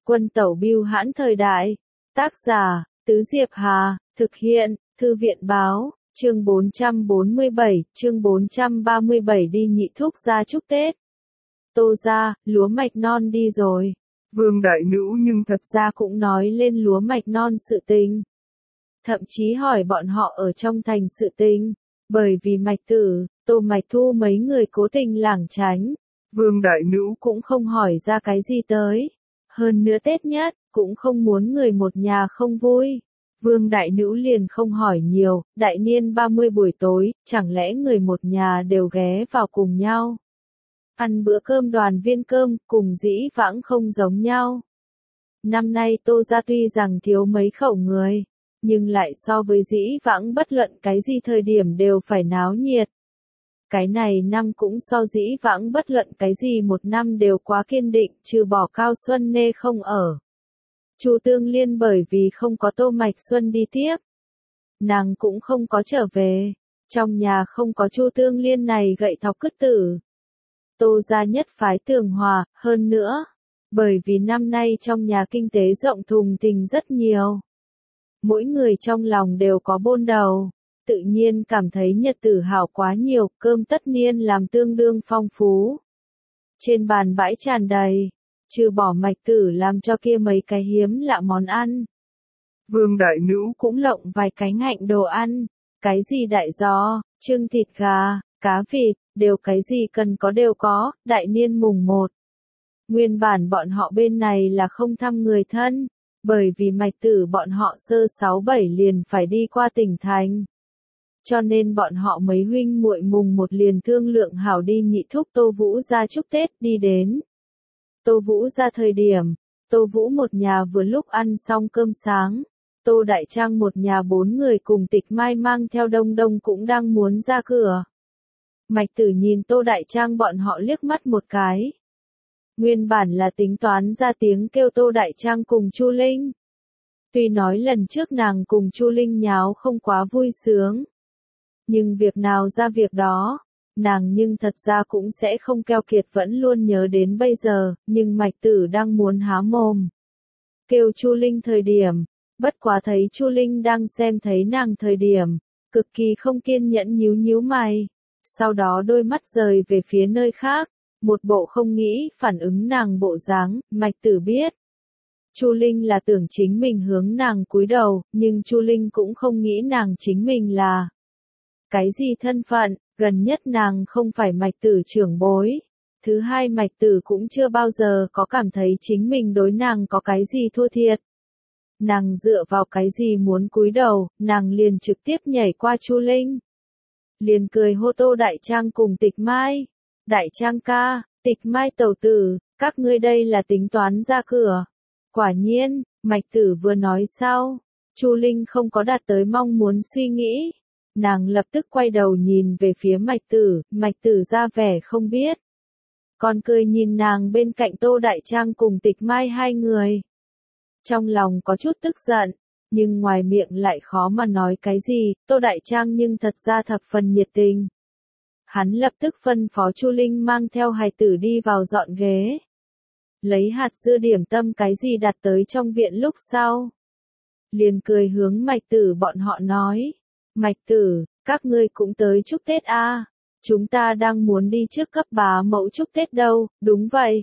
Quân tẩu bưu hãn thời đại. Tác giả, Tứ Diệp Hà, thực hiện, Thư viện báo, chương 447, chương 437 đi nhị thúc ra chúc Tết. Tô ra, lúa mạch non đi rồi. Vương đại nữ nhưng thật ra cũng nói lên lúa mạch non sự tình. Thậm chí hỏi bọn họ ở trong thành sự tình. Bởi vì Mạch Tử, Tô Mạch Thu mấy người cố tình lảng tránh. Vương đại nữ cũng không hỏi ra cái gì tới. Hơn nữa Tết nhất, cũng không muốn người một nhà không vui. Vương đại nữ liền không hỏi nhiều, đại niên 30 buổi tối, chẳng lẽ người một nhà đều ghé vào cùng nhau. Ăn bữa cơm đoàn viên cơm, cùng dĩ vãng không giống nhau. Năm nay Tô gia tuy rằng thiếu mấy khẩu người, nhưng lại so với dĩ vãng bất luận cái gì thời điểm đều phải náo nhiệt. Cái này năm cũng so dĩ vãng bất luận cái gì một năm đều quá kiên định, trừ bỏ Cao Xuân Nê không ở. Chu Tương Liên bởi vì không có Tô Mạch Xuân đi tiếp, nàng cũng không có trở về. Trong nhà không có Chu Tương Liên này gậy thọc cứt tử. Tô gia nhất phái tường hòa, hơn nữa, bởi vì năm nay trong nhà kinh tế rộng thùng thình rất nhiều. Mỗi người trong lòng đều có bôn đầu, tự nhiên cảm thấy nhật tử hảo quá nhiều, cơm tất niên làm tương đương phong phú. Trên bàn bãi tràn đầy, trừ bỏ Mạch Tử làm cho kia mấy cái hiếm lạ món ăn. Vương đại nữ cũng lộng vài cái ngạnh đồ ăn, cái gì đại giò, trưng thịt gà, cá vịt, đều cái gì cần có đều có, đại niên mùng 1. Nguyên bản bọn họ bên này là không thăm người thân, bởi vì Mạch Tử bọn họ sơ 6-7 liền phải đi qua tỉnh thành. Cho nên bọn họ mấy huynh muội mùng 1 liền thương lượng hảo đi nhị thúc Tô Vũ ra chúc Tết đi đến. Tô Vũ ra thời điểm, Tô Vũ một nhà vừa lúc ăn xong cơm sáng, Tô Đại Trang một nhà 4 người cùng Tịch Mai mang theo Đông Đông cũng đang muốn ra cửa. Mạch Tử nhìn Tô Đại Trang bọn họ liếc mắt một cái. Nguyên bản là tính toán ra tiếng kêu Tô Đại Trang cùng Chu Linh. Tuy nói lần trước nàng cùng Chu Linh nháo không quá vui sướng, nhưng việc nào ra việc đó, nàng nhưng thật ra cũng sẽ không keo kiệt vẫn luôn nhớ đến bây giờ, nhưng Mạch Tử đang muốn há mồm. Kêu Chu Linh thời điểm, bất quá thấy Chu Linh đang xem thấy nàng thời điểm, cực kỳ không kiên nhẫn nhíu nhíu mày, sau đó đôi mắt rời về phía nơi khác, một bộ không nghĩ phản ứng nàng bộ dáng, Mạch Tử biết. Chu Linh là tưởng chính mình hướng nàng cúi đầu, nhưng Chu Linh cũng không nghĩ nàng chính mình là cái gì thân phận, gần nhất nàng không phải Mạch Tử trưởng bối. Thứ hai Mạch Tử cũng chưa bao giờ có cảm thấy chính mình đối nàng có cái gì thua thiệt. Nàng dựa vào cái gì muốn cúi đầu, nàng liền trực tiếp nhảy qua Chu Linh. Liền cười hô Tô Đại Trang cùng Tịch Mai. Đại Trang ca, Tịch Mai tẩu tử, các ngươi đây là tính toán ra cửa. Quả nhiên, Mạch Tử vừa nói sau, Chu Linh không có đạt tới mong muốn suy nghĩ. Nàng lập tức quay đầu nhìn về phía Mạch Tử ra vẻ không biết. Còn cười nhìn nàng bên cạnh Tô Đại Trang cùng Tịch Mai hai người. Trong lòng có chút tức giận, nhưng ngoài miệng lại khó mà nói cái gì, Tô Đại Trang nhưng thật ra thập phần nhiệt tình. Hắn lập tức phân phó Chu Linh mang theo hài tử đi vào dọn ghế. Lấy hạt dưa điểm tâm cái gì đặt tới trong viện lúc sau. Liền cười hướng Mạch Tử bọn họ nói. Mạch Tử, các ngươi cũng tới chúc Tết a? Chúng ta đang muốn đi trước cấp bá mẫu chúc Tết đâu, đúng vậy.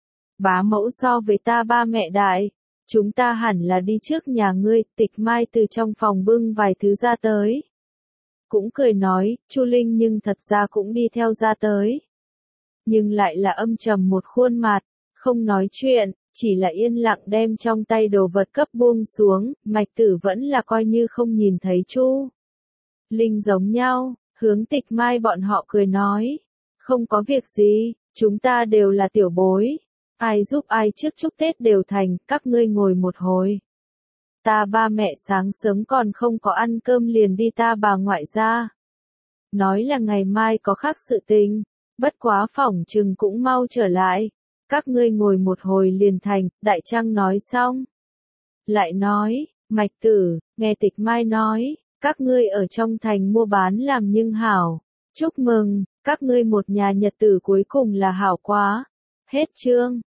Bá mẫu so với ta ba mẹ đại, chúng ta hẳn là đi trước nhà ngươi. Tịch Mai từ trong phòng bưng vài thứ ra tới. Cũng cười nói, Chu Linh nhưng thật ra cũng đi theo ra tới. Nhưng lại là âm trầm một khuôn mặt, không nói chuyện, chỉ là yên lặng đem trong tay đồ vật cấp buông xuống. Mạch Tử vẫn là coi như không nhìn thấy Chu Linh giống nhau, hướng Tịch Mai bọn họ cười nói. Không có việc gì, chúng ta đều là tiểu bối. Ai giúp ai trước chúc Tết đều thành, các ngươi ngồi một hồi. Ta ba mẹ sáng sớm còn không có ăn cơm liền đi ta bà ngoại ra. Nói là ngày mai có khác sự tình, bất quá phỏng chừng cũng mau trở lại. Các ngươi ngồi một hồi liền thành, Đại Trang nói xong. Lại nói, Mạch Tử, nghe Tịch Mai nói, các ngươi ở trong thành mua bán làm nhưng hảo. Chúc mừng, các ngươi một nhà nhật tử cuối cùng là hảo quá. Hết chương.